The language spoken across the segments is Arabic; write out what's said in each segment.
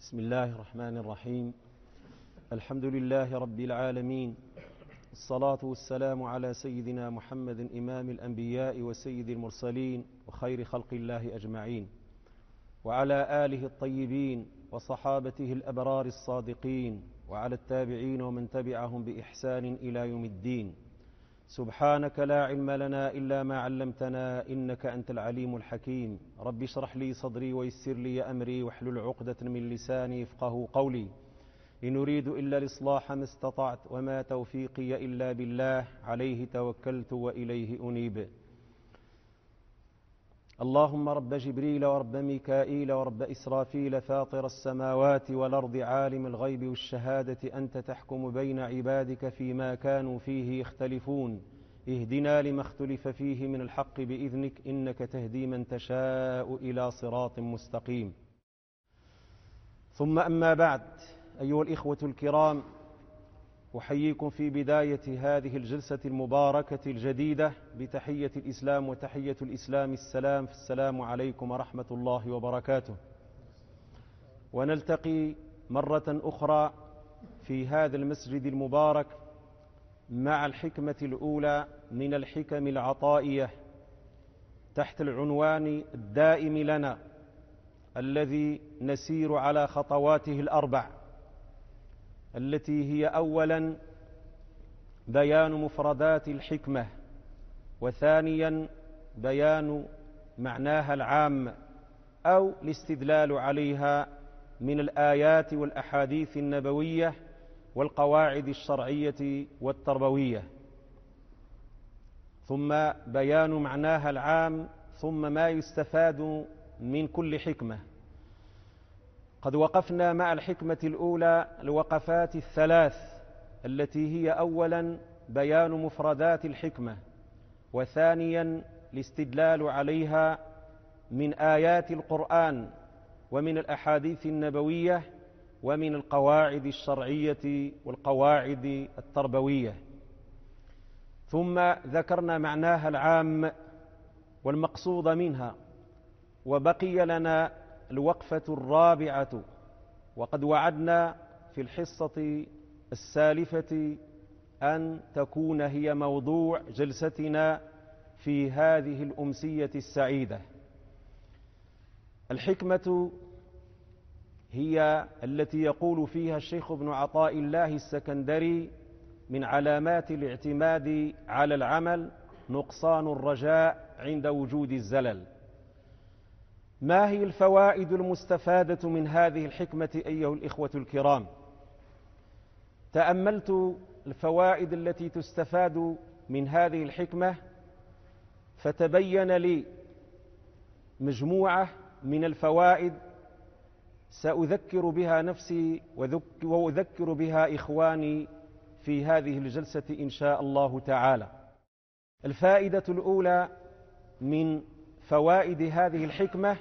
بسم الله الرحمن الرحيم. الحمد لله رب العالمين، الصلاة والسلام على سيدنا محمد إمام الأنبياء وسيد المرسلين وخير خلق الله أجمعين، وعلى آله الطيبين وصحابته الأبرار الصادقين، وعلى التابعين ومن تبعهم بإحسان إلى يوم الدين. سبحانك لا علم لنا إلا ما علمتنا إنك أنت العليم الحكيم. رب اشرح لي صدري ويسر لي أمري واحلل عقدة من لساني يفقهوا قولي. إن أريد إلا الإصلاح ما استطعت وما توفيقي إلا بالله، عليه توكلت وإليه أنيب. اللهم رب جبريل ورب ميكائيل ورب إسرافيل فاطر السماوات والأرض عالم الغيب والشهادة، أنت تحكم بين عبادك فيما كانوا فيه يختلفون، اهدنا لما اختلف فيه من الحق بإذنك، إنك تهدي من تشاء إلى صراط مستقيم. ثم أما بعد، أيها الإخوة الكرام، أحييكم في بداية هذه الجلسة المباركة الجديدة بتحية الإسلام، وتحية الإسلام السلام، فالسلام عليكم ورحمة الله وبركاته. ونلتقي مرة أخرى في هذا المسجد المبارك مع الحكمة الأولى من الحكم العطائية تحت العنوان الدائم لنا الذي نسير على خطواته الأربع، التي هي أولا بيان مفردات الحكمة، وثانيا بيان معناها العام أو الاستدلال عليها من الآيات والأحاديث النبوية والقواعد الشرعية والتربوية، ثم بيان معناها العام، ثم ما يستفاد من كل حكمة. قد وقفنا مع الحكمة الأولى الوقفات الثلاث، التي هي أولا بيان مفردات الحكمة، وثانيا الاستدلال عليها من آيات القرآن ومن الأحاديث النبوية ومن القواعد الشرعية والقواعد التربوية، ثم ذكرنا معناها العام والمقصود منها، وبقي لنا الوقفة الرابعة، وقد وعدنا في الحصة السالفة أن تكون هي موضوع جلستنا في هذه الأمسية السعيدة. الحكمة هي التي يقول فيها الشيخ ابن عطاء الله السكندري: من علامات الاعتماد على العمل نقصان الرجاء عند وجود الزلل. ما هي الفوائد المستفادة من هذه الحكمة أيها الإخوة الكرام؟ تأملت الفوائد التي تستفاد من هذه الحكمة، فتبين لي مجموعة من الفوائد سأذكر بها نفسي وأذكر بها إخواني في هذه الجلسة إن شاء الله تعالى. الفائدة الأولى من فوائد هذه الحكمة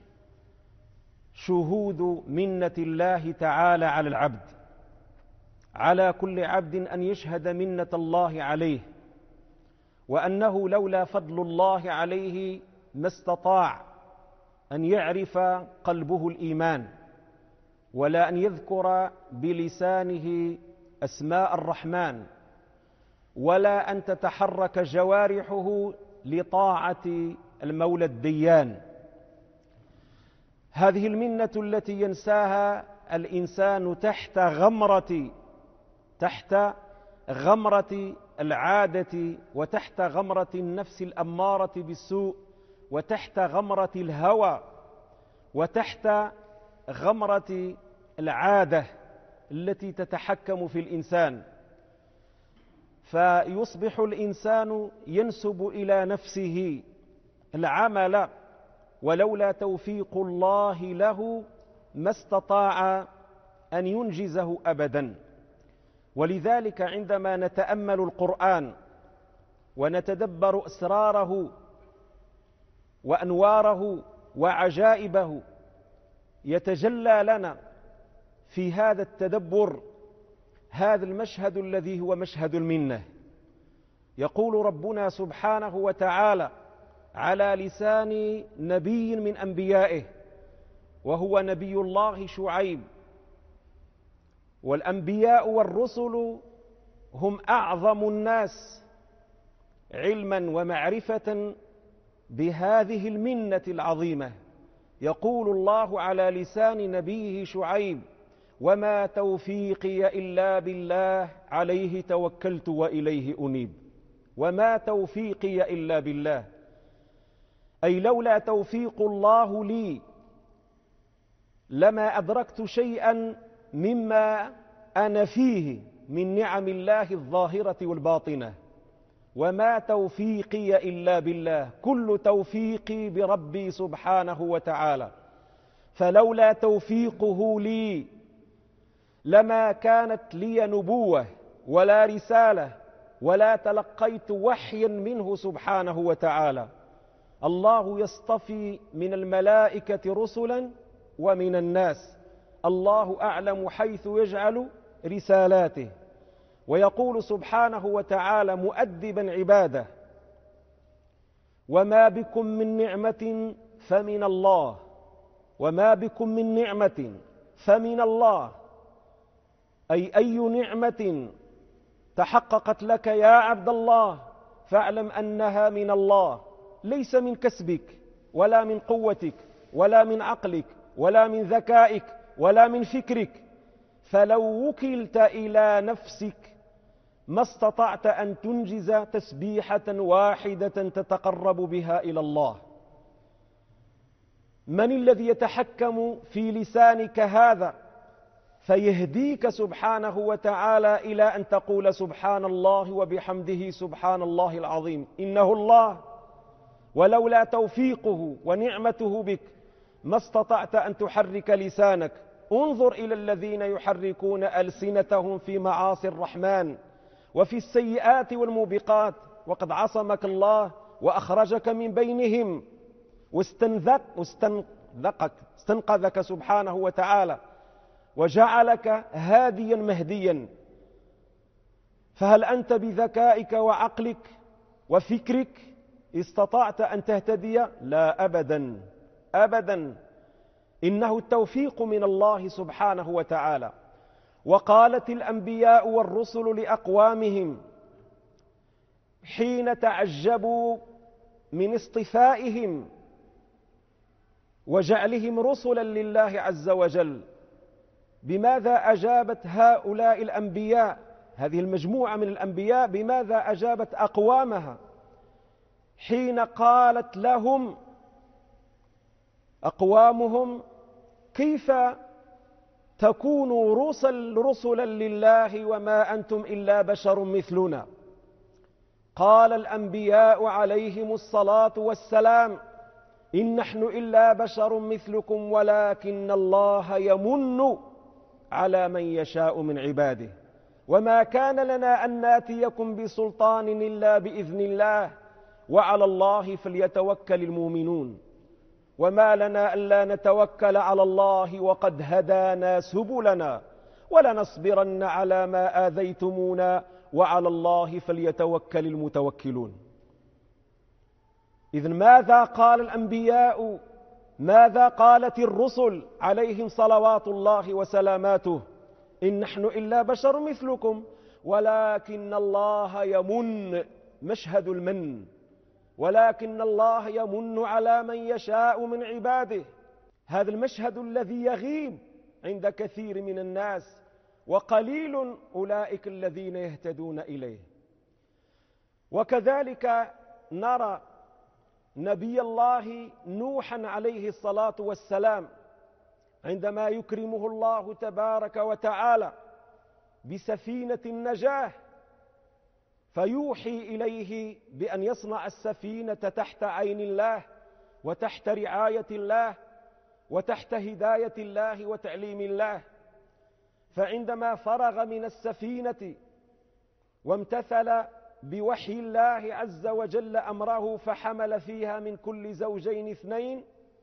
شهود منة الله تعالى على العبد، على كل عبد أن يشهد منة الله عليه، وأنه لولا فضل الله عليه ما استطاع أن يعرف قلبه الإيمان، ولا أن يذكر بلسانه أسماء الرحمن، ولا أن تتحرك جوارحه لطاعة المولى الديان. هذه المنة التي ينساها الإنسان تحت غمرة العادة، وتحت غمرة النفس الأمارة بالسوء، وتحت غمرة الهوى، وتحت غمرة العادة التي تتحكم في الإنسان، فيصبح الإنسان ينسب إلى نفسه العمل، ولولا توفيق الله له ما استطاع أن ينجزه أبدا. ولذلك عندما نتأمل القرآن ونتدبر أسراره وأنواره وعجائبه، يتجلى لنا في هذا التدبر هذا المشهد الذي هو مشهد المنة. يقول ربنا سبحانه وتعالى على لسان نبي من أنبيائه، وهو نبي الله شعيب والأنبياء والرسل هم أعظم الناس علما ومعرفة بهذه المنة العظيمة. يقول الله على لسان نبيه شعيب: وما توفيقي إلا بالله عليه توكلت وإليه أنيب. وما توفيقي إلا بالله، أي لولا توفيق الله لي لما أدركت شيئا مما أنا فيه من نعم الله الظاهرة والباطنة. وما توفيقي إلا بالله، كل توفيقي بربي سبحانه وتعالى، فلولا توفيقه لي لما كانت لي نبوة ولا رسالة ولا تلقيت وحيا منه سبحانه وتعالى. الله يصطفي من الملائكة رسلا ومن الناس، الله أعلم حيث يجعل رسالاته. ويقول سبحانه وتعالى مؤدبا عباده: وما بكم من نعمة فمن الله. وما بكم من نعمة فمن الله، أي نعمة تحققت لك يا عبد الله فاعلم أنها من الله، ليس من كسبك ولا من قوتك ولا من عقلك ولا من ذكائك ولا من فكرك. فلو وكلت إلى نفسك ما استطعت أن تنجز تسبيحة واحدة تتقرب بها إلى الله. من الذي يتحكم في لسانك هذا فيهديك سبحانه وتعالى إلى أن تقول سبحان الله وبحمده سبحان الله العظيم؟ إنه الله. ولولا توفيقه ونعمته بك ما استطعت أن تحرك لسانك. انظر إلى الذين يحركون ألسنتهم في معاصي الرحمن وفي السيئات والموبقات، وقد عصمك الله وأخرجك من بينهم واستنقذك سبحانه وتعالى وجعلك هاديا مهديا. فهل أنت بذكائك وعقلك وفكرك استطعت أن تهتدي؟ لا، أبدا أبدا. إنه التوفيق من الله سبحانه وتعالى. وقالت الأنبياء والرسل لأقوامهم حين تعجبوا من اصطفائهم وجعلهم رسلا لله عز وجل: بماذا أجابت هؤلاء الأنبياء، هذه المجموعة من الأنبياء، بماذا أجابت أقوامها حين قالت لهم أقوامهم: كيف تكونوا رسلا لله وما أنتم إلا بشر مثلنا؟ قال الأنبياء عليهم الصلاة والسلام: إن نحن إلا بشر مثلكم ولكن الله يمن على من يشاء من عباده، وما كان لنا أن ناتيكم بسلطان إلا بإذن الله وعلى الله فليتوكل المؤمنون. وما لنا ألا نتوكل على الله وقد هدانا سبلنا ولنصبرن على ما آذيتمونا وعلى الله فليتوكل المتوكلون. إذن ماذا قال الأنبياء؟ ماذا قالت الرسل عليهم صلوات الله وسلاماته؟ إن نحن إلا بشر مثلكم ولكن الله يمن، مشهد المن، ولكن الله يمن على من يشاء من عباده. هذا المشهد الذي يغيب عند كثير من الناس، وقليل أولئك الذين يهتدون إليه. وكذلك نرى نبي الله نوحا عليه الصلاة والسلام عندما يكرمه الله تبارك وتعالى بسفينة النجاة فيوحي إليه بأن يصنع السفينة تحت عين الله وتحت رعاية الله وتحت هداية الله وتعليم الله. فعندما فرغ من السفينة وامتثل بوحي الله عز وجل أمره فحمل فيها من كل زوجين اثنين،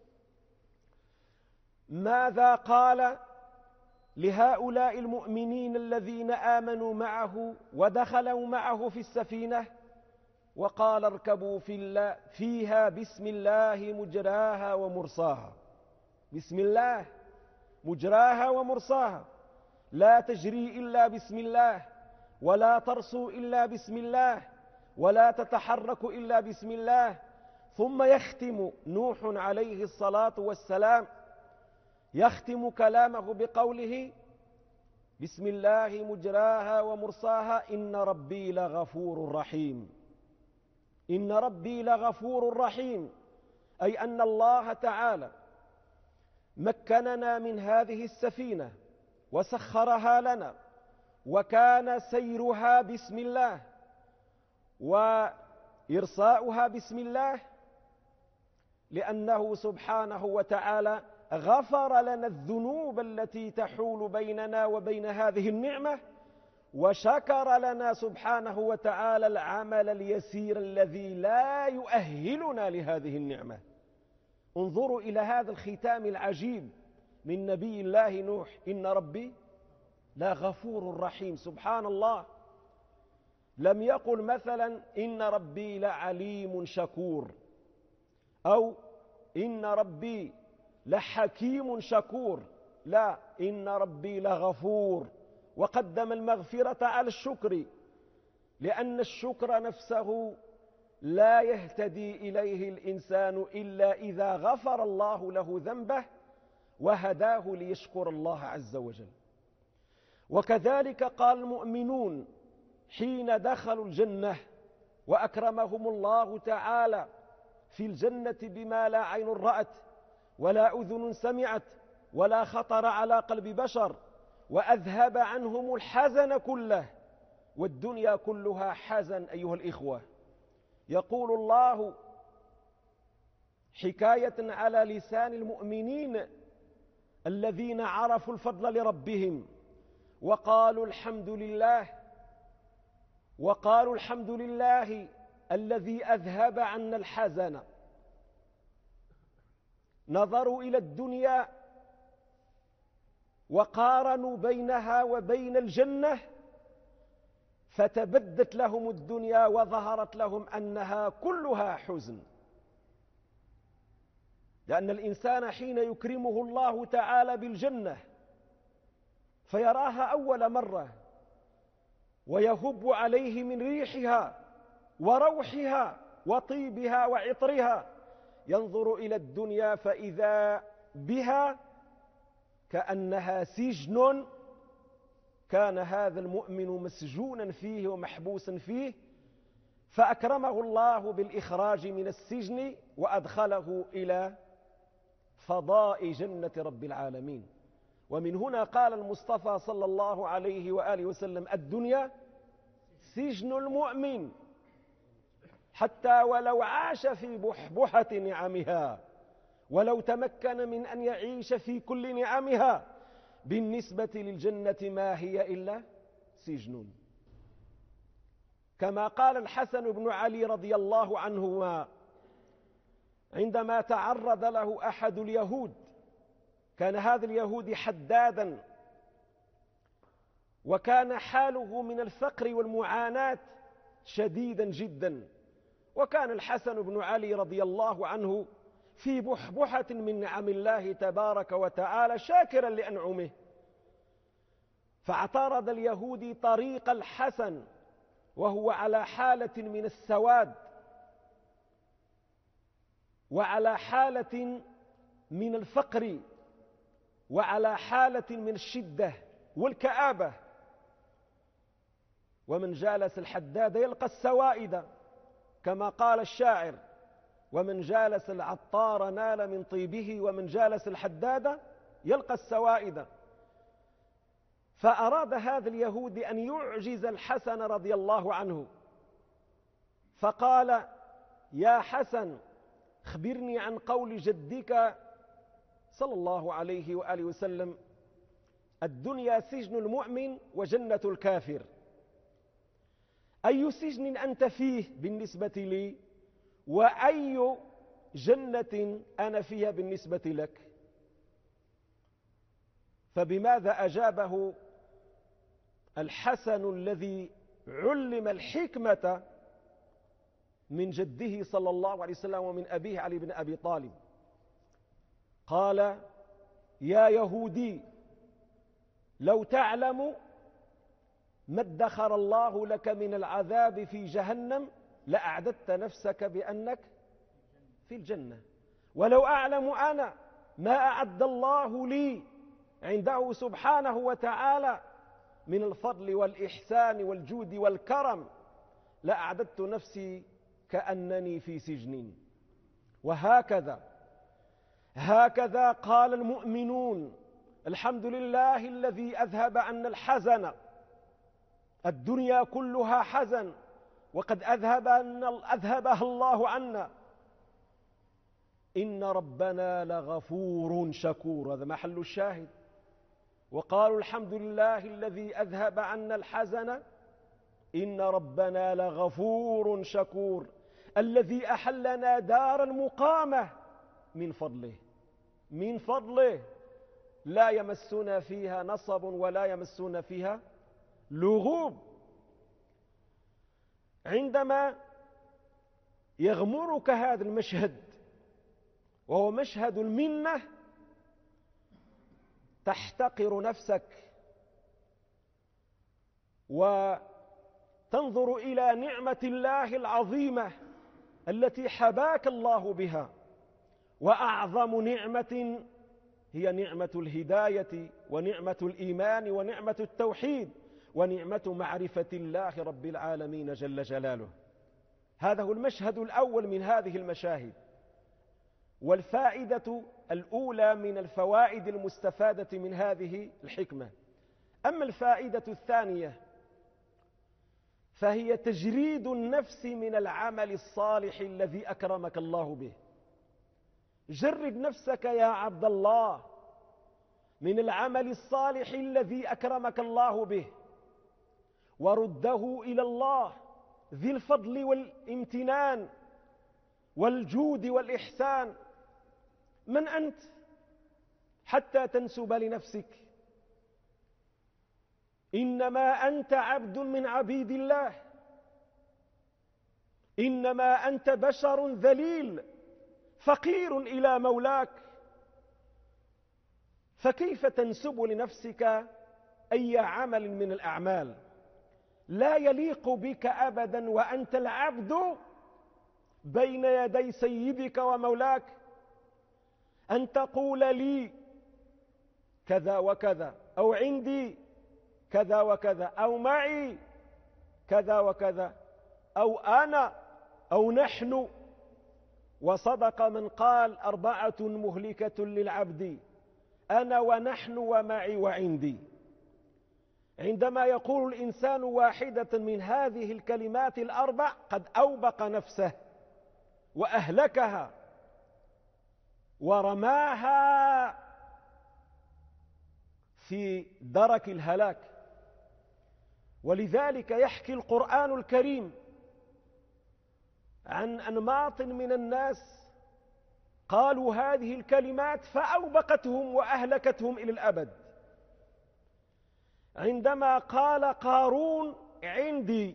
ماذا قال لهؤلاء المؤمنين الذين آمنوا معه ودخلوا معه في السفينة؟ وقال: اركبوا فيها بسم الله مجراها ومرساها. بسم الله مجراها ومرساها. لا تجري إلا بسم الله، ولا ترسو إلا بسم الله، ولا تتحرك إلا بسم الله. ثم يختم نوح عليه الصلاة والسلام، يختم كلامه بقوله: بسم الله مجراها ومرساها إن ربي لغفور رحيم. إن ربي لغفور رحيم، أي أن الله تعالى مكننا من هذه السفينة وسخرها لنا، وكان سيرها بسم الله وإرساؤها بسم الله، لأنه سبحانه وتعالى غفر لنا الذنوب التي تحول بيننا وبين هذه النعمة، وشكر لنا سبحانه وتعالى العمل اليسير الذي لا يؤهلنا لهذه النعمة. انظروا إلى هذا الختام العجيب من نبي الله نوح: إن ربي لغفور رحيم. سبحان الله، لم يقل مثلا إن ربي لعليم شكور، أو إن ربي لحكيم شكور، لا، إن ربي لغفور، وقدم المغفرة على الشكر، لأن الشكر نفسه لا يهتدي إليه الإنسان إلا إذا غفر الله له ذنبه وهداه ليشكر الله عز وجل. وكذلك قال المؤمنون حين دخلوا الجنة وأكرمهم الله تعالى في الجنة بما لا عين رأت ولا أذن سمعت ولا خطر على قلب بشر، وأذهب عنهم الحزن كله، والدنيا كلها حزن أيها الإخوة. يقول الله حكاية على لسان المؤمنين الذين عرفوا الفضل لربهم وقالوا الحمد لله الذي أذهب عنا الحزن. نظروا إلى الدنيا وقارنوا بينها وبين الجنة، فتبدت لهم الدنيا وظهرت لهم أنها كلها حزن، لأن الإنسان حين يكرمه الله تعالى بالجنة فيراها أول مرة ويهب عليه من ريحها وروحها وطيبها وعطرها، ينظر إلى الدنيا فإذا بها كأنها سجن كان هذا المؤمن مسجونا فيه ومحبوسا فيه، فأكرمه الله بالإخراج من السجن وأدخله إلى فضاء جنة رب العالمين. ومن هنا قال المصطفى صلى الله عليه وآله وسلم: الدنيا سجن المؤمن، حتى ولو عاش في بحبحة نعمها، ولو تمكن من أن يعيش في كل نعمها، بالنسبة للجنة ما هي إلا سجن. كما قال الحسن بن علي رضي الله عنهما عندما تعرض له أحد اليهود، كان هذا اليهودي حدادا، وكان حاله من الفقر والمعاناة شديدا جدا، وكان الحسن بن علي رضي الله عنه في بحبحة من نعم الله تبارك وتعالى شاكرا لأنعمه، فاعترض اليهودي طريق الحسن وهو على حالة من السواد وعلى حالة من الفقر وعلى حالة من الشدة والكآبة. ومن جالس الحداد يلقى السوائد، كما قال الشاعر: ومن جالس العطار نال من طيبه، ومن جالس الحداد يلقى السوائد. فأراد هذا اليهودي أن يعجز الحسن رضي الله عنه، فقال: يا حسن، اخبرني عن قول جدك صلى الله عليه وآله وسلم: الدنيا سجن المؤمن وجنة الكافر. أي سجن أنت فيه بالنسبة لي، وأي جنة أنا فيها بالنسبة لك؟ فبماذا أجابه الحسن الذي علم الحكمة من جده صلى الله عليه وسلم ومن أبيه علي بن أبي طالب؟ قال: يا يهودي، لو تعلم ما ادخر الله لك من العذاب في جهنم لأعددت نفسك بأنك في الجنة. ولو أعلم أنا ما أعد الله لي عنده سبحانه وتعالى من الفضل والإحسان والجود والكرم لأعددت نفسي كأنني في سجن. هكذا قال المؤمنون: الحمد لله الذي أذهب عنا الحزن. الدنيا كلها حزن وقد أذهبها الله عنا. إن ربنا لغفور شكور. هذا محل الشاهد. وقالوا الحمد لله الذي أذهب عنا الحزن إن ربنا لغفور شكور الذي أحلنا دار المقامة من فضله لا يمسنا فيها نصب ولا يمسنا فيها لغوب. عندما يغمرك هذا المشهد وهو مشهد المنة تحتقر نفسك وتنظر إلى نعمة الله العظيمة التي حباك الله بها. وأعظم نعمة هي نعمة الهداية ونعمة الإيمان ونعمة التوحيد ونعمة معرفة الله رب العالمين جل جلاله. هذا هو المشهد الأول من هذه المشاهد. والفائدة الأولى من الفوائد المستفادة من هذه الحكمة. أما الفائدة الثانية فهي تجريد النفس من العمل الصالح الذي أكرمك الله به. جرد نفسك يا عبد الله من العمل الصالح الذي أكرمك الله به ورده إلى الله ذي الفضل والامتنان والجود والإحسان. من أنت حتى تنسب لنفسك؟ إنما أنت عبد من عبيد الله، إنما أنت بشر ذليل فقير إلى مولاك، فكيف تنسب لنفسك أي عمل من الأعمال؟ لا يليق بك أبدا وأنت العبد بين يدي سيدك ومولاك أن تقول لي كذا وكذا، أو عندي كذا وكذا، أو معي كذا وكذا، أو أنا أو نحن. وصدق من قال: 4 مهلكة للعبد: أنا ونحن ومعي وعندي. عندما يقول الإنسان واحدة من هذه الكلمات ال4 قد أوبق نفسه وأهلكها ورماها في درك الهلاك. ولذلك يحكي القرآن الكريم عن أنماط من الناس قالوا هذه الكلمات فأوبقتهم وأهلكتهم إلى الأبد. عندما قال قارون: عندي،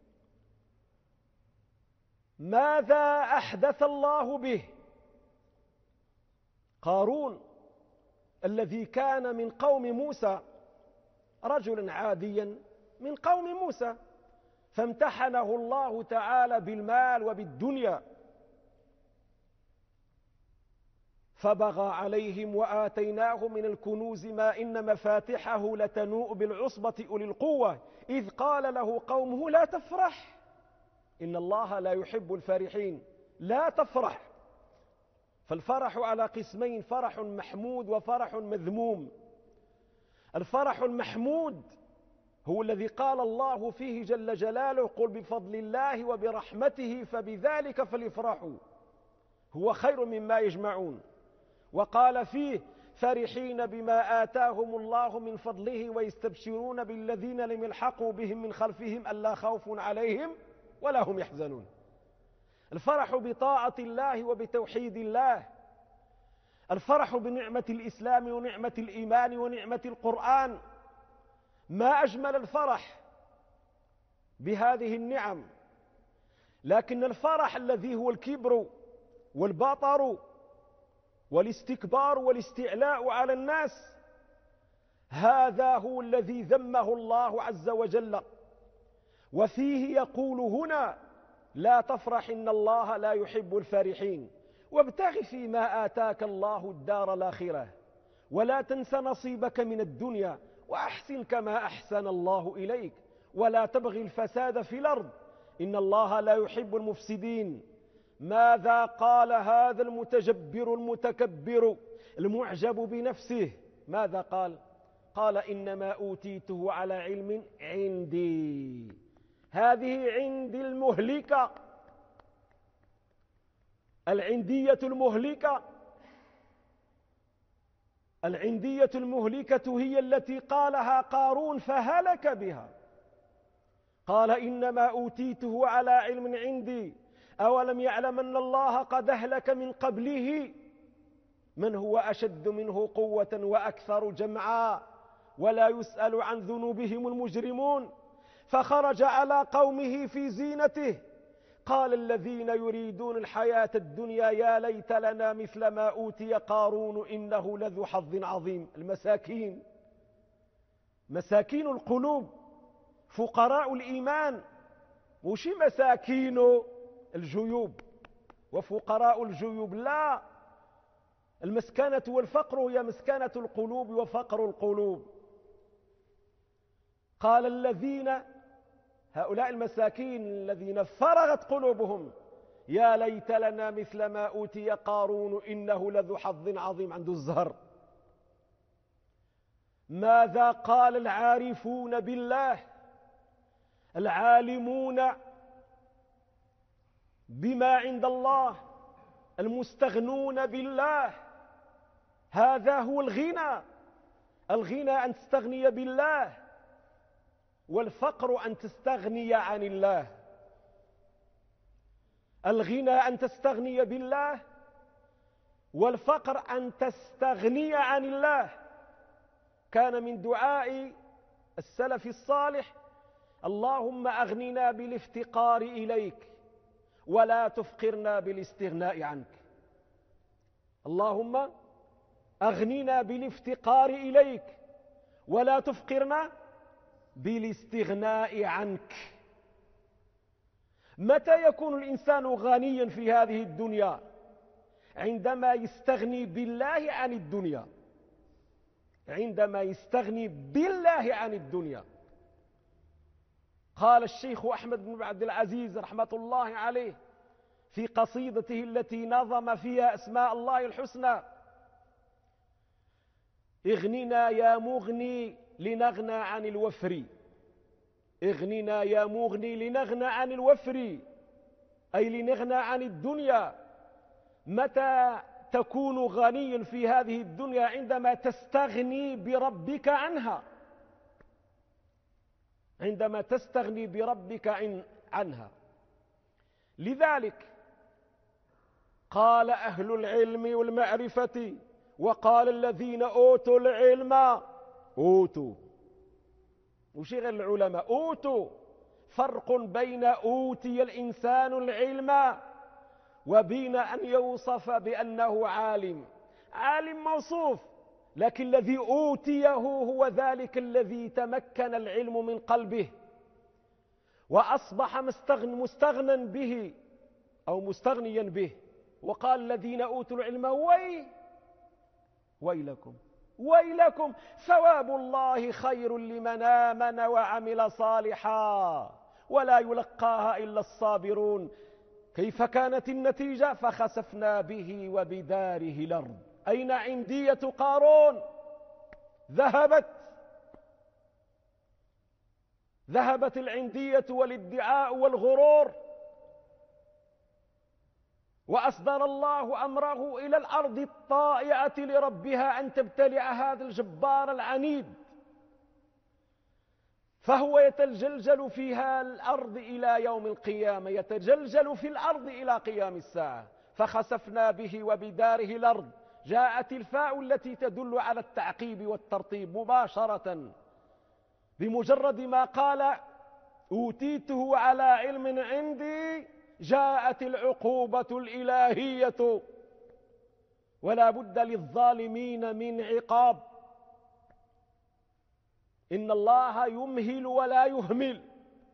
ماذا أحدث الله به؟ قارون الذي كان من قوم موسى، رجلا عاديا من قوم موسى، فامتحنه الله تعالى بالمال وبالدنيا فبغى عليهم وآتيناه من الكنوز ما إن مفاتحه لتنوء بالعصبة أولي القوة إذ قال له قومه: لا تفرح إن الله لا يحب الفرحين. لا تفرح. فالفرح على قسمين: فرح محمود وفرح مذموم. الفرح المحمود هو الذي قال الله فيه جل جلاله: قل بفضل الله وبرحمته فبذلك فليفرحوا هو خير مما يجمعون. وقال فيه: فرحين بما آتاهم الله من فضله ويستبشرون بالذين لم يلحقوا بهم من خلفهم ألا خوف عليهم ولا هم يحزنون. الفرح بطاعة الله وبتوحيد الله، الفرح بنعمة الإسلام ونعمة الإيمان ونعمة القرآن. ما أجمل الفرح بهذه النعم. لكن الفرح الذي هو الكبر والبطر والاستكبار والاستعلاء على الناس، هذا هو الذي ذمه الله عز وجل. وفيه يقول هنا: لا تفرح إن الله لا يحب الفرحين، وابتغ فيما آتاك الله الدار الآخرة ولا تنس نصيبك من الدنيا وأحسن كما أحسن الله إليك ولا تبغي الفساد في الأرض إن الله لا يحب المفسدين. ماذا قال هذا المتجبر المتكبر المعجب بنفسه؟ ماذا قال؟ قال: إنما أوتيته على علم عندي. هذه عندي المهلكة، العندية المهلكة. العندية المهلكة هي التي قالها قارون فهلك بها. قال: إنما أوتيته على علم عندي أولم يعلم أن الله قد أهلك من قبله من هو أشد منه قوة وأكثر جمعا ولا يسأل عن ذنوبهم المجرمون. فخرج على قومه في زينته قال الذين يريدون الحياة الدنيا يا ليت لنا مثل ما أوتي قارون إنه لذو حظ عظيم. المساكين، مساكين القلوب، فقراء الإيمان، مش مساكين الجيوب وفقراء الجيوب، لا، المسكنة والفقر هي مسكنة القلوب وفقر القلوب. قال الذين، هؤلاء المساكين الذين فرغت قلوبهم: يا ليت لنا مثل ما أوتي قارون إنه لذو حظ عظيم، عنده الزهر. ماذا قال العارفون بالله العالمون بما عند الله المستغنون بالله؟ هذا هو الغنى. الغنى أن تستغني بالله، والفقر أن تستغني عن الله. الغنى أن تستغني بالله، والفقر أن تستغني عن الله. كان من دعاء السلف الصالح: اللهم أغننا بالافتقار إليك ولا تفقرنا بالاستغناء عنك. اللهم أغننا بالافتقار إليك ولا تفقرنا بالاستغناء عنك. متى يكون الإنسان غنيا في هذه الدنيا؟ عندما يستغني بالله عن الدنيا، عندما يستغني بالله عن الدنيا. قال الشيخ أحمد بن عبد العزيز رحمة الله عليه في قصيدته التي نظم فيها أسماء الله الحسنى: اغننا يا مغني لنغنى عن الوفر. اغننا يا مغني لنغنى عن الوفر، أي لنغنى عن الدنيا. متى تكون غنيا في هذه الدنيا؟ عندما تستغني بربك عنها، عندما تستغني بربك عنها. لذلك قال أهل العلم والمعرفة وقال الذين أوتوا العلم، أوتوا وش غير العلماء، أوتوا. فرق بين أوتي الإنسان العلم وبين أن يوصف بأنه عالم. عالم موصوف، لكن الذي أوتيه هو ذلك الذي تمكن العلم من قلبه وأصبح مستغنى به أو مستغنيا به. وقال الذين أوتوا العلم ويلكم ويلكم ثواب الله خير لمن آمن وعمل صالحا ولا يلقاها إلا الصابرون. كيف كانت النتيجة؟ فخسفنا به وبداره الأرض. أين عندية قارون؟ ذهبت العندية والادعاء والغرور، وأصدر الله أمره إلى الأرض الطائعة لربها أن تبتلع هذا الجبار العنيد، فهو يتجلجل فيها الأرض إلى يوم القيامة، يتجلجل في الأرض إلى قيام الساعة. فخسفنا به وبداره الأرض. جاءت الفاء التي تدل على التعقيب والترطيب مباشرة. بمجرد ما قال أوتيته على علم عندي جاءت العقوبة الإلهية، ولا بد للظالمين من عقاب. إن الله يمهل ولا يهمل،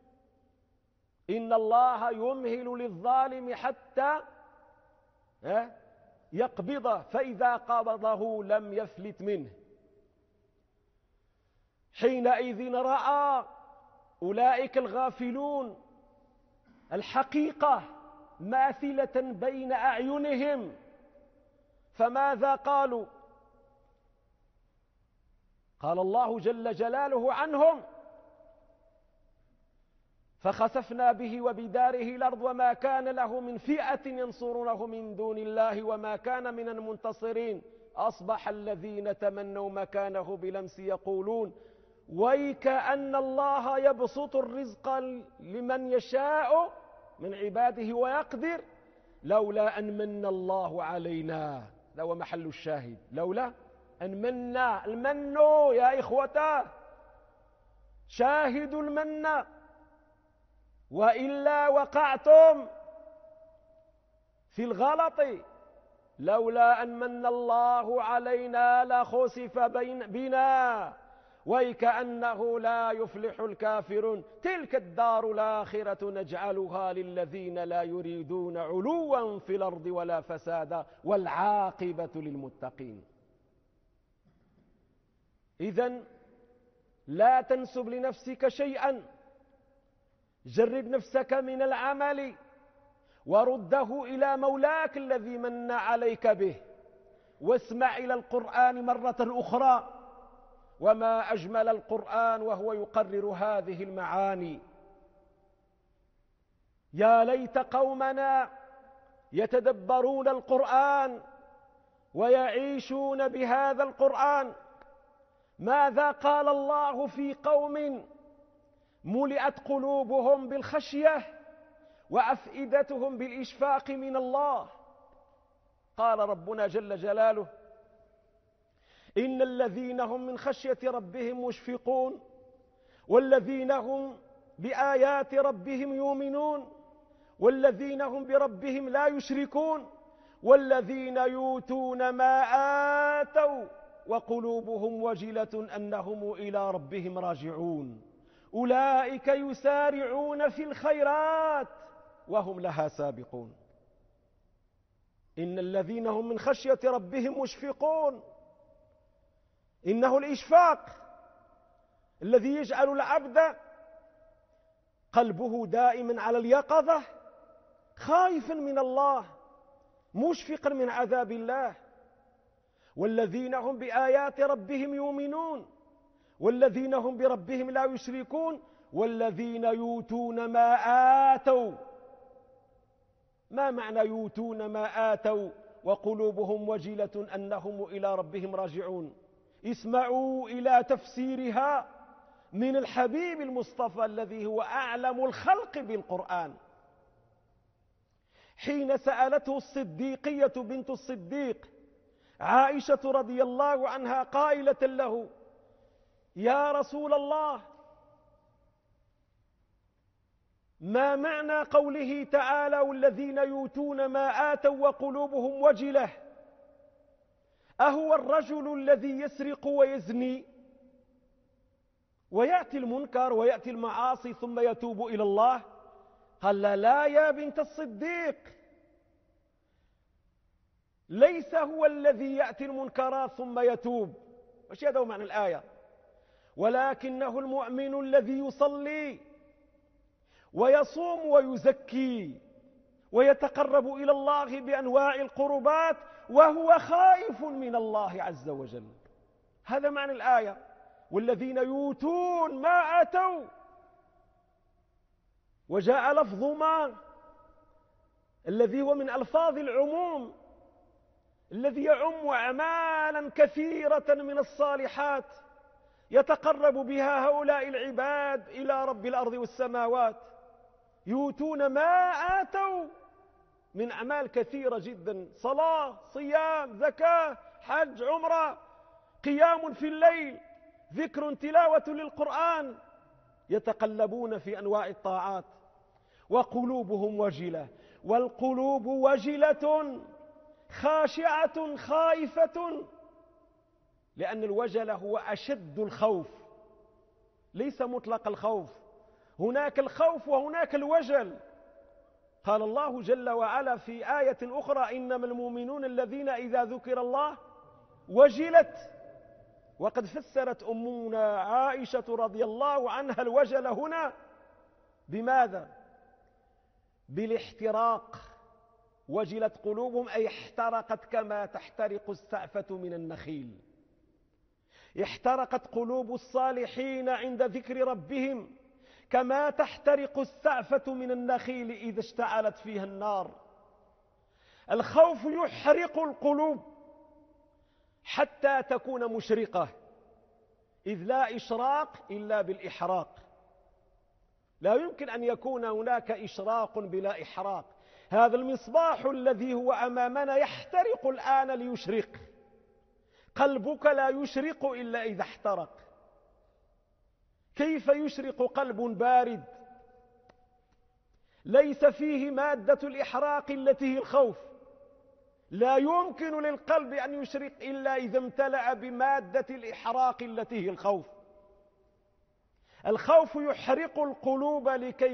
إن الله يمهل للظالم حتى يقبضه، فإذا قبضه لم يفلت منه. حينئذ رأى أولئك الغافلون الحقيقة ماثلة بين أعينهم، فماذا قالوا؟ قال الله جل جلاله عنهم: فخسفنا به وبداره الأرض وما كان له من فئة ينصرونه من دون الله وما كان من المنتصرين، أصبح الذين تمنوا مكانه بالأمس يقولون ويك أن الله يبسط الرزق لمن يشاء من عباده ويقدر لولا أن من الله علينا. ده هو محل الشاهد، لولا أن منا. المن يا إخوته شاهد المن، وإلا وقعتم في الغلط. لولا أن من الله علينا لخسف بنا ويكأنه لا يفلح الكافرون. تلك الدار الآخرة نجعلها للذين لا يريدون علوا في الأرض ولا فسادا والعاقبة للمتقين. إذن لا تنسب لنفسك شيئا، جرد نفسك من العمل ورده إلى مولاك الذي من عليك به، واسمع إلى القرآن مرة أخرى، وما أجمل القرآن وهو يقرر هذه المعاني. يا ليت قومنا يتدبرون القرآن ويعيشون بهذا القرآن. ماذا قال الله في قوم ملئت قلوبهم بالخشية وأفئدتهم بالإشفاق من الله؟ قال ربنا جل جلاله: إن الذين هم من خشية ربهم مشفقون والذين هم بآيات ربهم يؤمنون والذين هم بربهم لا يشركون والذين يؤتون ما آتوا وقلوبهم وجلة أنهم إلى ربهم راجعون أولئك يسارعون في الخيرات وهم لها سابقون. إن الذين هم من خشية ربهم مشفقون، إنه الإشفاق الذي يجعل العبد قلبه دائما على اليقظة، خائفا من الله، مشفقا من عذاب الله. والذين هم بآيات ربهم يؤمنون والذين هم بربهم لا يشركون والذين يؤتون ما آتوا. ما معنى يؤتون ما آتوا وقلوبهم وجلة أنهم إلى ربهم راجعون؟ اسمعوا إلى تفسيرها من الحبيب المصطفى الذي هو أعلم الخلق بالقرآن، حين سألته الصديقية بنت الصديق عائشة رضي الله عنها قائلة له: يا رسول الله، ما معنى قوله تعالى والذين يؤتون ما آتوا وقلوبهم وجلة؟ أهو الرجل الذي يسرق ويزني ويأتي المنكر ويأتي المعاصي ثم يتوب إلى الله؟ قال لا يا بنت الصديق، ليس هو الذي يأتي المنكرات ثم يتوب. وش هذا معنى الآية؟ ولكنه المؤمن الذي يصلي ويصوم ويزكي ويتقرب إلى الله بأنواع القربات وهو خائف من الله عز وجل. هذا معنى الآية، والذين يؤتون ما آتوا. وجاء لفظ ما الذي هو من ألفاظ العموم الذي يعم أعمالا كثيرة من الصالحات يتقرب بها هؤلاء العباد إلى رب الأرض والسماوات. يؤتون ما آتوا من أعمال كثيرة جدا: صلاة، صيام، زكاة، حج، عمرة، قيام في الليل، ذكر، تلاوة للقرآن، يتقلبون في أنواع الطاعات. وقلوبهم وجلة، والقلوب وجلة خاشعة خائفة، لأن الوجل هو أشد الخوف. ليس مطلق الخوف، هناك الخوف وهناك الوجل. قال الله جل وعلا في آية أخرى: إنما المؤمنون الذين إذا ذكر الله وجلت. وقد فسرت أمنا عائشة رضي الله عنها الوجل هنا بماذا؟ بالاحتراق. وجلت قلوبهم أي احترقت كما تحترق السعفة من النخيل. احترقت قلوب الصالحين عند ذكر ربهم كما تحترق السعفة من النخيل إذا اشتعلت فيها النار. الخوف يحرق القلوب حتى تكون مشرقة، إذ لا إشراق إلا بالإحراق. لا يمكن أن يكون هناك إشراق بلا إحراق. هذا المصباح الذي هو أمامنا يحترق الآن ليشرق. قلبك لا يشرق إلا إذا احترق. كيف يشرق قلب بارد ليس فيه مادة الإحراق التي هي الخوف؟ لا يمكن للقلب أن يشرق إلا إذا امتلأ بمادة الإحراق التي هي الخوف. الخوف يحرق القلوب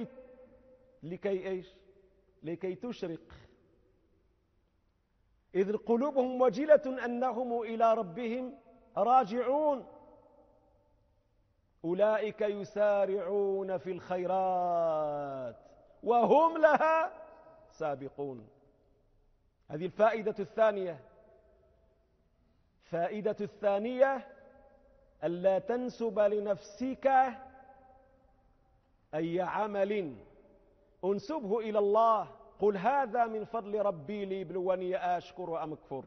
لكي تشرق، إذ قلوبهم وجلة أنهم إلى ربهم راجعون. أولئك يسارعون في الخيرات وهم لها سابقون. هذه الفائدة الثانية. فائدة الثانية: ألا تنسب لنفسك أي عمل، انسبه إلى الله. قل هذا من فضل ربي ليبلوني أشكر أم أكفر.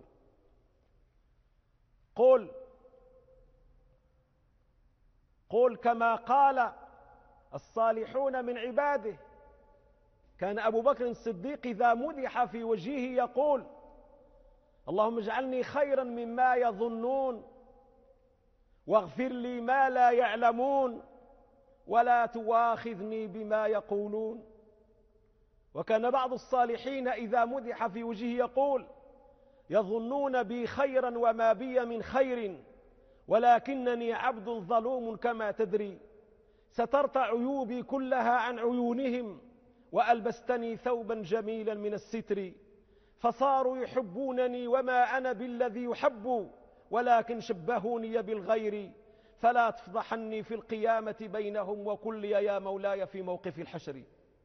قل كما قال الصالحون من عباده. كان أبو بكر الصديق إذا مدح في وجهه يقول: اللهم اجعلني خيرا مما يظنون، واغفر لي ما لا يعلمون، ولا تواخذني بما يقولون. وكان بعض الصالحين إذا مدح في وجهه يقول: يظنون بي خيرا وما بي من خير، ولكنني عبد ظلوم كما تدري. سترت عيوبي كلها عن عيونهم، وألبستني ثوبا جميلا من الستر. فصاروا يحبونني وما أنا بالذي يحب، ولكن شبهوني بالغير. فلا تفضحني في القيامة بينهم، وقل لي يا مولاي في موقف الحشر.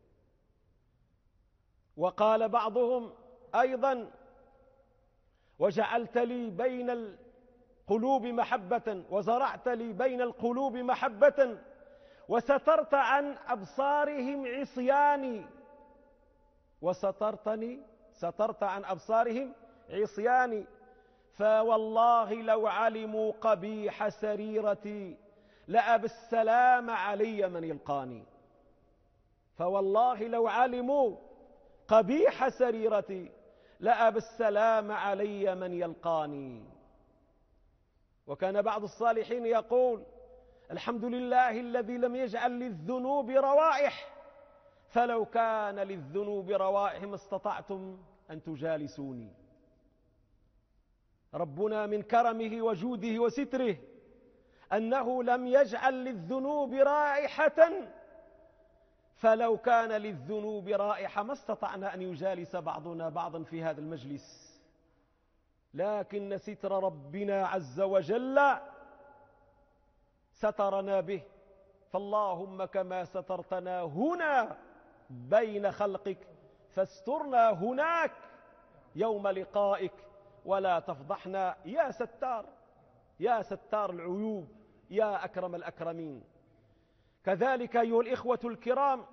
وقال بعضهم أيضا: وجعلت لي بين القلوب محبة، وزرعت لي بين القلوب محبة، وسترت عن أبصارهم عصياني. سترت عن أبصارهم عصياني. فوالله لو علموا قبيح سريرتي لأبى السلام علي من يلقاني. فوالله لو علموا قبيح سريرتي لأبى السلام علي من يلقاني. وكان بعض الصالحين يقول: الحمد لله الذي لم يجعل للذنوب روائح، فلو كان للذنوب روائح ما استطعتم أن تجالسوني. ربنا من كرمه وجوده وستره أنه لم يجعل للذنوب رائحة، فلو كان للذنوب رائحة ما استطعنا أن يجالس بعضنا بعضا في هذا المجلس. لكن ستر ربنا عز وجل سترنا به. فاللهم كما سترتنا هنا بين خلقك فاسترنا هناك يوم لقائك، ولا تفضحنا يا ستار، يا ستار العيوب، يا أكرم الأكرمين. كذلك أيها الإخوة الكرام،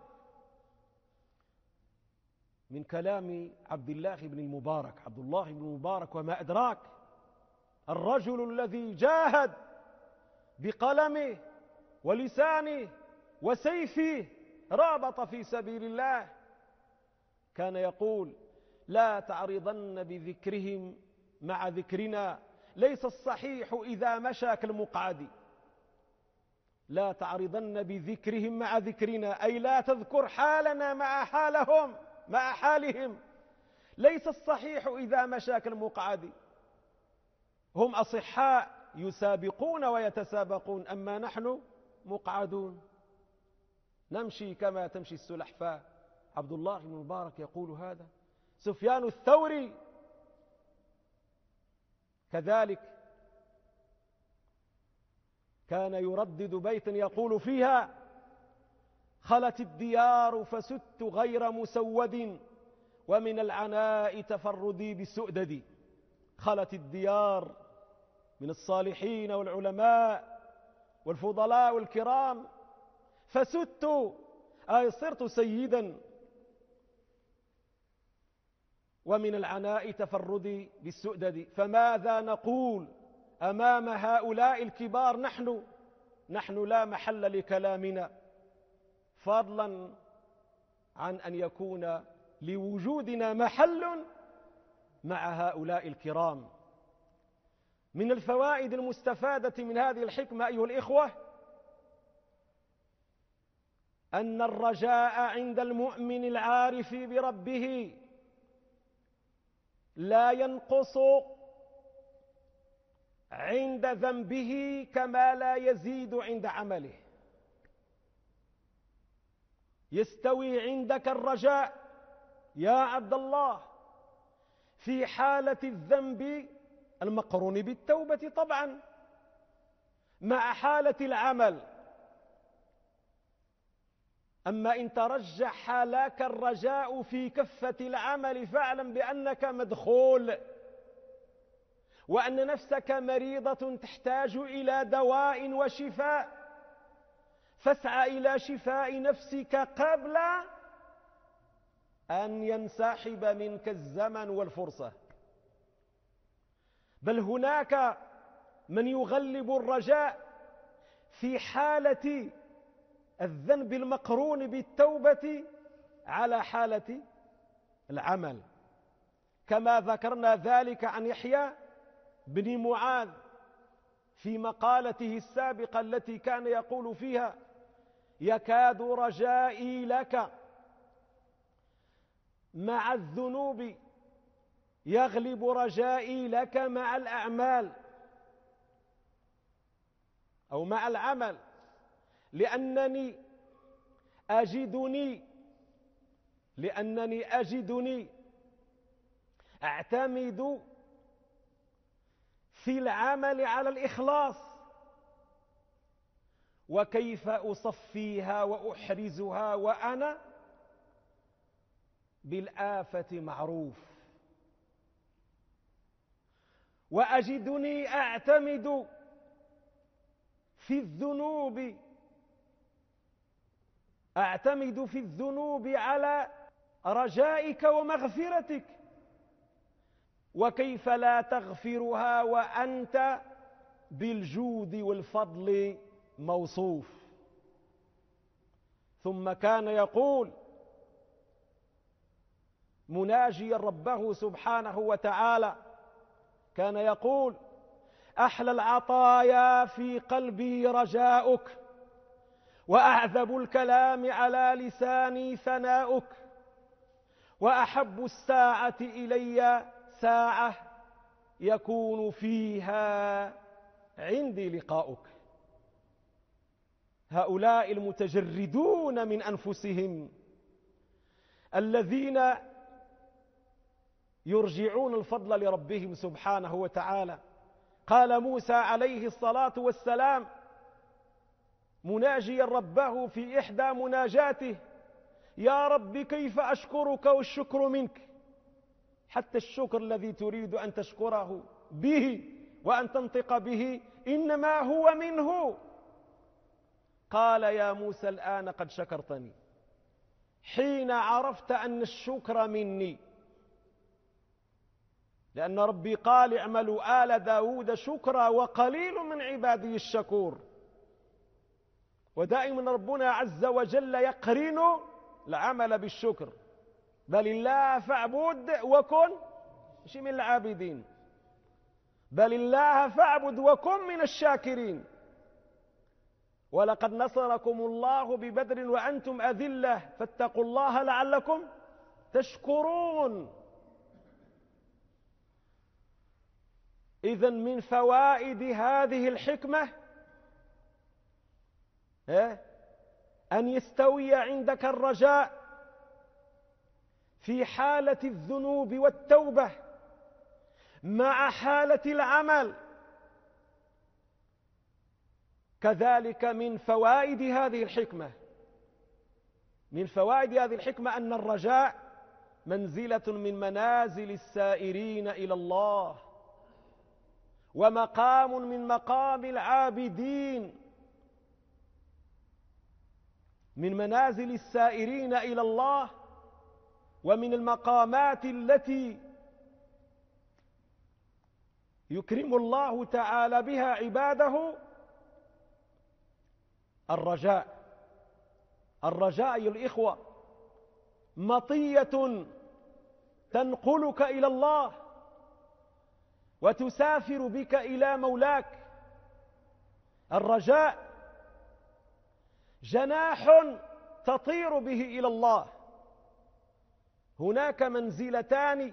من كلام عبد الله بن المبارك وما أدراك، الرجل الذي جاهد بقلمه ولسانه وسيفه، رابط في سبيل الله، كان يقول: لا تعرضن بذكرهم مع ذكرنا، ليس الصحيح إذا مشى كالمقعد. لا تعرضن بذكرهم مع ذكرنا، أي لا تذكر حالنا مع حالهم. ليس الصحيح إذا مشى كالمقعد. هم أصحاء يسابقون ويتسابقون، أما نحن مقعدون نمشي كما تمشي السلحفاة. عبد الله بن مبارك يقول هذا. سفيان الثوري كذلك كان يردد بيتا يقول فيها: خلت الديار فست غير مسود ومن العناء تفردي بالسؤدد. خلت الديار من الصالحين والعلماء والفضلاء والكرام، فست أي صرت سيدا، ومن العناء تفردي بالسؤدد. فماذا نقول أمام هؤلاء الكبار؟ نحن لا محل لكلامنا، فضلا عن أن يكون لوجودنا محل مع هؤلاء الكرام. من الفوائد المستفادة من هذه الحكمة أيها الإخوة أن الرجاء عند المؤمن العارف بربه لا ينقص عند ذنبه كما لا يزيد عند عمله. يستوي عندك الرجاء يا عبد الله في حالة الذنب المقرون بالتوبة طبعا مع حالة العمل. أما إن ترجح لك الرجاء في كفة العمل فاعلم بأنك مدخول، وأن نفسك مريضة تحتاج إلى دواء وشفاء، فاسعى إلى شفاء نفسك قبل أن ينسحب منك الزمن والفرصة. بل هناك من يغلب الرجاء في حالة الذنب المقرون بالتوبة على حالة العمل، كما ذكرنا ذلك عن يحيى بن معاذ في مقالته السابقة التي كان يقول فيها: يكاد رجائي لك مع الذنوب يغلب رجائي لك مع الأعمال أو مع العمل، لأنني أجدني أعتمد في العمل على الإخلاص، وكيف أصفيها وأحرزها وأنا بالآفة معروف. وأجدني أعتمد في الذنوب على رجائك ومغفرتك، وكيف لا تغفرها وأنت بالجود والفضل موصوف. ثم كان يقول مناجيا ربه سبحانه وتعالى، كان يقول: أحلى العطايا في قلبي رجاؤك، وأعذب الكلام على لساني ثناؤك، وأحب الساعة إلي ساعة يكون فيها عندي لقاؤك. هؤلاء المتجردون من أنفسهم الذين يرجعون الفضل لربهم سبحانه وتعالى. قال موسى عليه الصلاة والسلام مناجيا ربه في إحدى مناجاته: يا رب كيف أشكرك والشكر منك. حتى الشكر الذي تريد أن تشكره به وأن تنطق به إنما هو منه. قال يا موسى الآن قد شكرتني، حين عرفت أن الشكر مني، لأن ربي قال: اعملوا آل داود شكرا وقليل من عبادي الشكور. ودائما ربنا عز وجل يقرن العمل بالشكر. بل الله فاعبد وكن مش من العابدين، بل الله فاعبد وكن من الشاكرين. ولقد نصركم الله ببدر وأنتم أذلة فاتقوا الله لعلكم تشكرون. إذن من فوائد هذه الحكمة أن يستوي عندك الرجاء في حالة الذنوب والتوبة مع حالة العمل. كذلك من فوائد هذه الحكمة أن الرجاء منزلة من منازل السائرين إلى الله، ومقام من مقام العابدين، من منازل السائرين إلى الله، ومن المقامات التي يكرم الله تعالى بها عباده الرجاء. الرجاء أيها الإخوة مطية تنقلك إلى الله وتسافر بك إلى مولاك. الرجاء جناح تطير به إلى الله. هناك منزلتان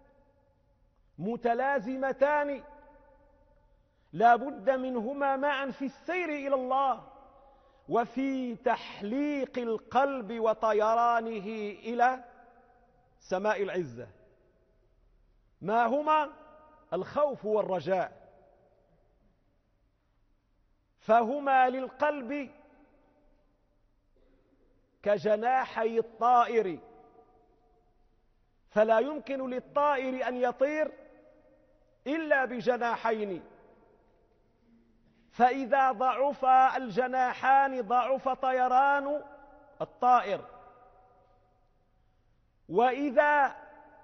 متلازمتان لا بد منهما معا في السير إلى الله وفي تحليق القلب وطيرانه إلى سماء العزة. ما هما؟ الخوف والرجاء. فهما للقلب كجناحي الطائر، فلا يمكن للطائر أن يطير إلا بجناحين، فإذا ضعف الجناحان ضعف طيران الطائر، وإذا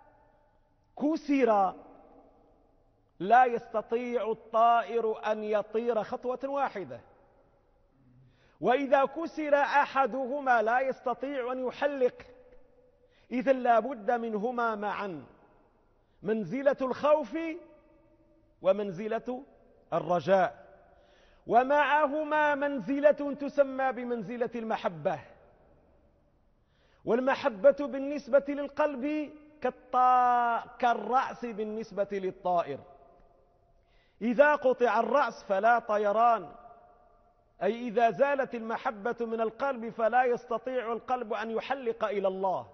كسر لا يستطيع الطائر أن يطير خطوة واحدة، وإذا كسر أحدهما لا يستطيع أن يحلق. إذن لا بد منهما معا، منزلة الخوف ومنزلة الرجاء، ومعهما منزلة تسمى بمنزلة المحبة. والمحبة بالنسبة للقلب كالرأس بالنسبة للطائر. إذا قطع الرأس فلا طيران، أي إذا زالت المحبة من القلب فلا يستطيع القلب أن يحلق إلى الله.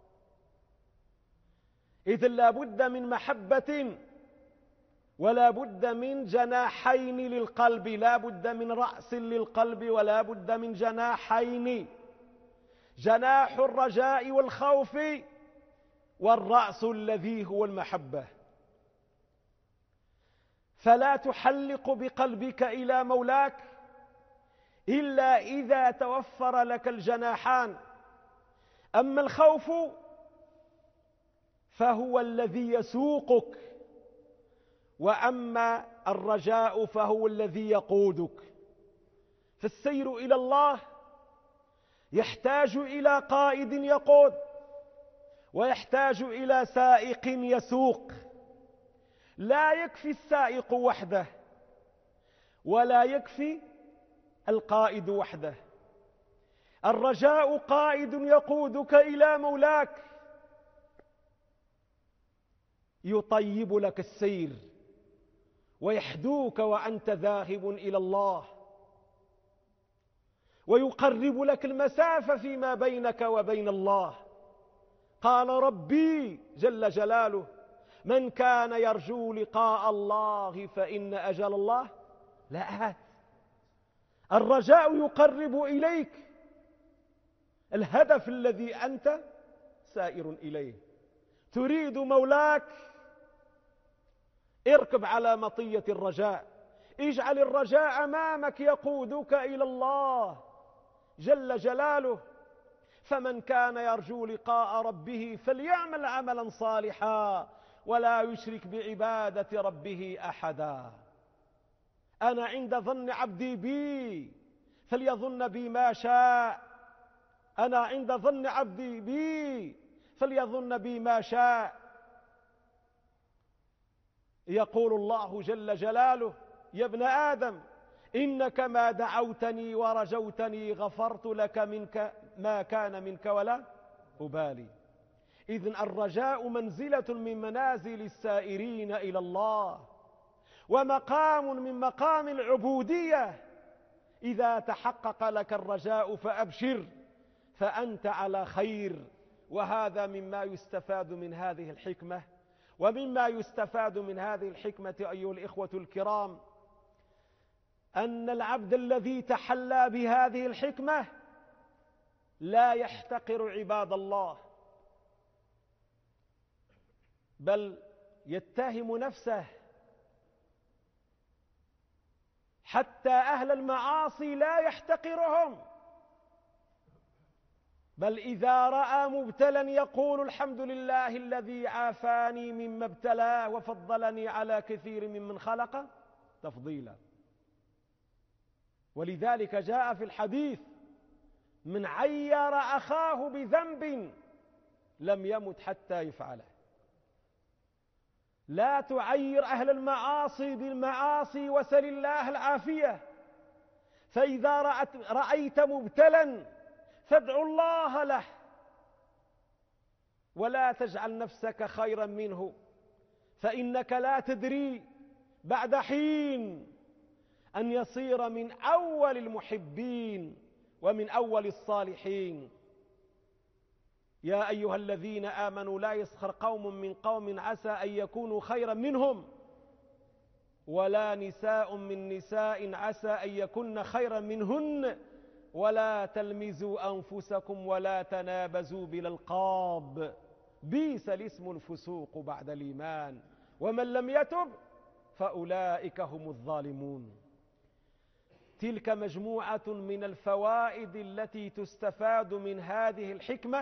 إذن لا بد من محبة ولا بد من جناحين للقلب، لا بد من رأس للقلب ولا بد من جناحين، جناح الرجاء والخوف والرأس الذي هو المحبة. فلا تحلق بقلبك إلى مولاك إلا إذا توفر لك الجناحان. أما الخوف فهو الذي يسوقك، وأما الرجاء فهو الذي يقودك. فالسير إلى الله يحتاج إلى قائد يقود، ويحتاج إلى سائق يسوق. لا يكفي السائق وحده، ولا يكفي القائد وحده. الرجاء قائد يقودك إلى مولاك، يطيب لك السير ويحدوك وأنت ذاهب إلى الله، ويقرب لك المسافة فيما بينك وبين الله. قال ربي جل جلاله: من كان يرجو لقاء الله فإن أجل الله لآت. الرجاء يقرب إليك الهدف الذي أنت سائر إليه. تريد مولاك، اركب على مطية الرجاء، اجعل الرجاء أمامك يقودك إلى الله جل جلاله. فمن كان يرجو لقاء ربه فليعمل عملا صالحا ولا يشرك بعبادة ربه أحدا. أنا عند ظن عبدي بي فليظن بي ما شاء. أنا عند ظن عبدي بي فليظن بي ما شاء. يقول الله جل جلاله: يا ابن آدم إنك ما دعوتني ورجوتني غفرت لك منك ما كان منك ولا أبالي. إذن الرجاء منزلة من منازل السائرين إلى الله، ومقام من مقام العبودية إذا تحقق لك الرجاء فأبشر فأنت على خير. وهذا مما يستفاد من هذه الحكمة. ومما يستفاد من هذه الحكمة أيها الإخوة الكرام أن العبد الذي تحلى بهذه الحكمة لا يحتقر عباد الله، بل يتهم نفسه. حتى أهل المعاصي لا يحتقرهم، بل إذا رأى مبتلا يقول الحمد لله الذي عافاني مما ابتلاه وفضلني على كثير ممن خلق تفضيلا. ولذلك جاء في الحديث: من عير أخاه بذنب لم يمت حتى يفعله. لا تعير أهل المعاصي بالمعاصي وسل الله العافية. فإذا رأيت مبتلا فادعوا الله له، ولا تجعل نفسك خيرا منه، فإنك لا تدري بعد حين أن يصير من أول المحبين ومن أول الصالحين. يا أيها الذين آمنوا لا يسخر قوم من قوم عسى أن يكونوا خيرا منهم، ولا نساء من نساء عسى أن يكن خيرا منهن، ولا تلمزوا أنفسكم ولا تنابزوا بالألقاب، بئس الاسم الفسوق بعد الإيمان، ومن لم يتب فأولئك هم الظالمون. تلك مجموعة من الفوائد التي تستفاد من هذه الحكمة،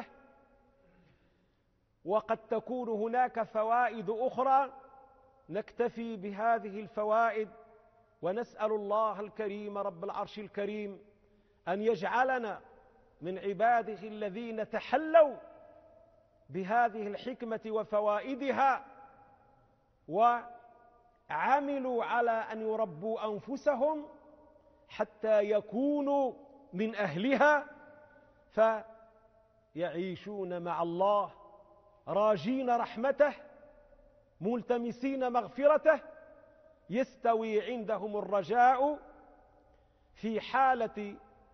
وقد تكون هناك فوائد أخرى. نكتفي بهذه الفوائد ونسأل الله الكريم رب العرش الكريم أن يجعلنا من عباده الذين تحلوا بهذه الحكمة وفوائدها وعملوا على أن يربوا أنفسهم حتى يكونوا من أهلها، فيعيشون مع الله راجين رحمته ملتمسين مغفرته. يستوي عندهم الرجاء في حالة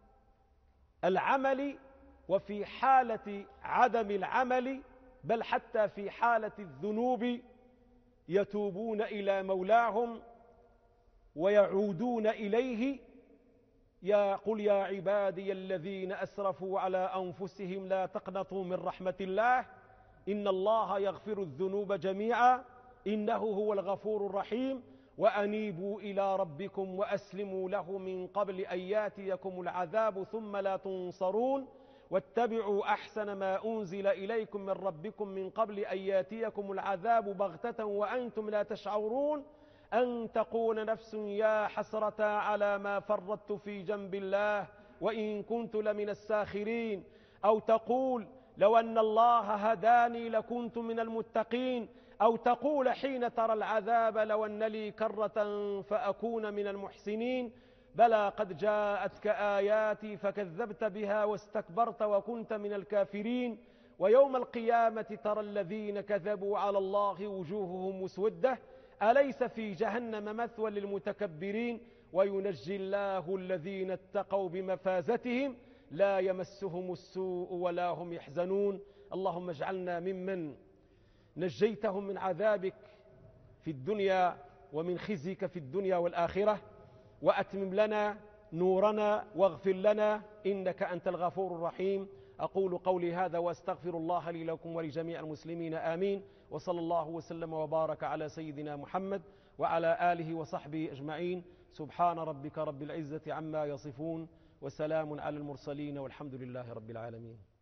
العمل وفي حالة عدم العمل، بل حتى في حالة الذنوب يتوبون إلى مولاهم ويعودون إليه. قل يا عبادي الذين أسرفوا على أنفسهم لا تقنطوا من رحمة الله إن الله يغفر الذنوب جميعا إنه هو الغفور الرحيم، وأنيبوا إلى ربكم وأسلموا له من قبل أن ياتيكم العذاب ثم لا تنصرون، واتبعوا أحسن ما أنزل إليكم من ربكم من قبل أن ياتيكم العذاب بغتة وأنتم لا تشعرون، أن تقول نفس يا حسرة على ما فرطت في جنب الله وإن كنت لمن الساخرين، أو تقول لو أن الله هداني لكنت من المتقين، أو تقول حين ترى العذاب لو أن لي كرة فأكون من المحسنين. بلى قد جاءتك آياتي فكذبت بها واستكبرت وكنت من الكافرين، ويوم القيامة ترى الذين كذبوا على الله وجوههم مسودة أليس في جهنم مثوى للمتكبرين، وينجي الله الذين اتقوا بمفازتهم لا يمسهم السوء ولا هم يحزنون. اللهم اجعلنا ممن نجيتهم من عذابك في الدنيا ومن خزيك في الدنيا والآخرة، وأتمم لنا نورنا واغفر لنا إنك أنت الغفور الرحيم. أقول قولي هذا وأستغفر الله لي لكم ولجميع المسلمين آمين. وصلى الله وسلم وبارك على سيدنا محمد وعلى آله وصحبه أجمعين. سبحان ربك رب العزة عما يصفون وسلام على المرسلين والحمد لله رب العالمين.